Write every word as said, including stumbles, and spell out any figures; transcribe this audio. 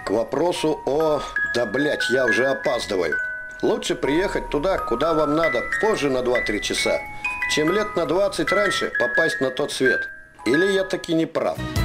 К вопросу о... Да, блять, я уже опаздываю. Лучше приехать туда, куда вам надо, позже на два-три часа, чем лет на двадцать раньше попасть на тот свет. Или я таки не прав?